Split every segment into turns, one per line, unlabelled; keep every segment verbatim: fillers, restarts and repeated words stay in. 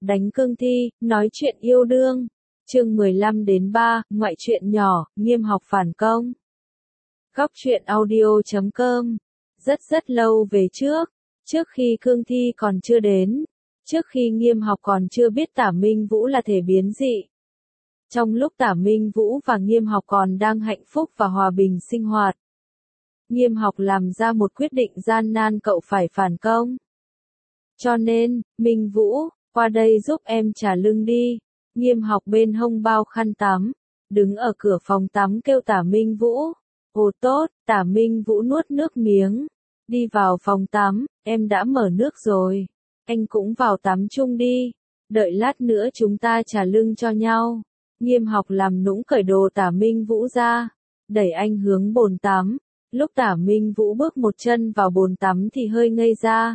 đánh cương thi, nói chuyện yêu đương. Chương mười lăm đến ba, ngoại truyện nhỏ, Nghiêm học phản công. Góc truyện audio chấm com. Rất rất lâu về trước, trước khi cương thi còn chưa đến, trước khi Nghiêm học còn chưa biết Tả Minh Vũ là thể biến dị. Trong lúc Tả Minh Vũ và Nghiêm học còn đang hạnh phúc và hòa bình sinh hoạt, Nghiêm học làm ra một quyết định gian nan, cậu phải phản công. Cho nên, Minh Vũ, qua đây giúp em trả lưng đi. Nghiêm học bên hông bao khăn tắm, đứng ở cửa phòng tắm kêu Tả Minh Vũ. Ồ tốt, Tả Minh Vũ nuốt nước miếng, đi vào phòng tắm, em đã mở nước rồi. Anh cũng vào tắm chung đi, đợi lát nữa chúng ta trả lưng cho nhau. Nghiêm học làm nũng cởi đồ Tả Minh Vũ ra, đẩy anh hướng bồn tắm. Lúc Tả Minh Vũ bước một chân vào bồn tắm thì hơi ngây ra.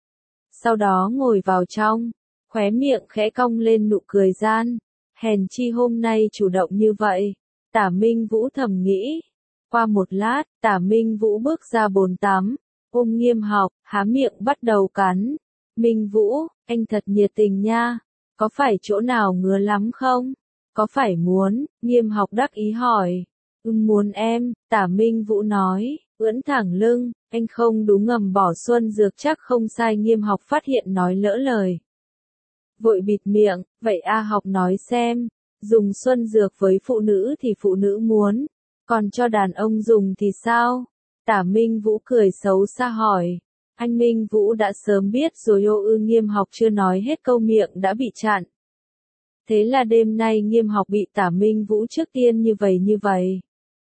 Sau đó ngồi vào trong, khóe miệng khẽ cong lên nụ cười gian. Hèn chi hôm nay chủ động như vậy, Tả Minh Vũ thầm nghĩ. Qua một lát, Tả Minh Vũ bước ra bồn tắm, ôm Nghiêm học, há miệng bắt đầu cắn. Minh Vũ, anh thật nhiệt tình nha, có phải chỗ nào ngứa lắm không? Có phải muốn? Nghiêm học đắc ý hỏi. Ừm muốn em, Tả Minh Vũ nói, ưỡn thẳng lưng, anh không đúng ngầm bỏ xuân dược chắc không sai. Nghiêm học phát hiện nói lỡ lời, vội bịt miệng, vậy A học nói xem, dùng xuân dược với phụ nữ thì phụ nữ muốn, còn cho đàn ông dùng thì sao? Tả Minh Vũ cười xấu xa hỏi. Anh Minh Vũ đã sớm biết rồi ô ư. Nghiêm học chưa nói hết câu miệng đã bị chặn. Thế là đêm nay Nghiêm học bị Tả Minh Vũ trước tiên như vậy như vậy,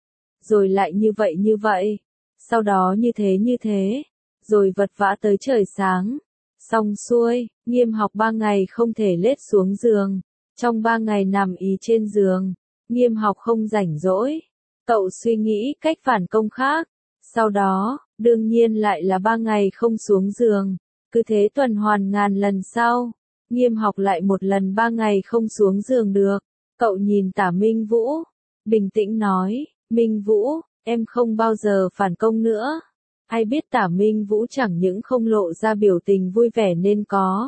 rồi lại như vậy như vậy, sau đó như thế như thế, rồi vật vã tới trời sáng. Xong xuôi, Nghiêm học ba ngày không thể lết xuống giường, trong ba ngày nằm ý trên giường, Nghiêm học không rảnh rỗi. Cậu suy nghĩ cách phản công khác, sau đó, đương nhiên lại là ba ngày không xuống giường, cứ thế tuần hoàn ngàn lần sau, Nghiêm học lại một lần ba ngày không xuống giường được. Cậu nhìn Tả Minh Vũ, bình tĩnh nói, Minh Vũ, em không bao giờ phản công nữa. Ai biết Tả Minh Vũ chẳng những không lộ ra biểu tình vui vẻ nên có,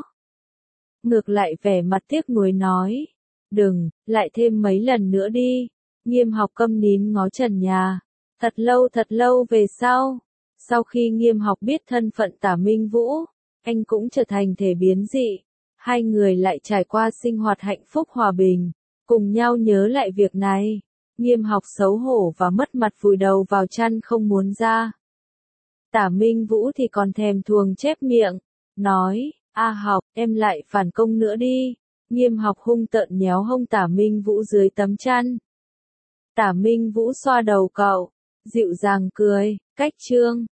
ngược lại vẻ mặt tiếc nuối nói, đừng, lại thêm mấy lần nữa đi. Nghiêm học câm nín ngó trần nhà. Thật lâu thật lâu về sau, sau khi Nghiêm học biết thân phận Tả Minh Vũ, anh cũng trở thành thể biến dị. Hai người lại trải qua sinh hoạt hạnh phúc hòa bình, cùng nhau nhớ lại việc này. Nghiêm học xấu hổ và mất mặt vùi đầu vào chăn không muốn ra. Tả Minh Vũ thì còn thèm thuồng chép miệng, nói, A học, em lại phản công nữa đi. Nghiêm học hung tợn nhéo hông Tả Minh Vũ dưới tấm chăn. Tả Minh Vũ xoa đầu cậu, dịu dàng cười, cách chương.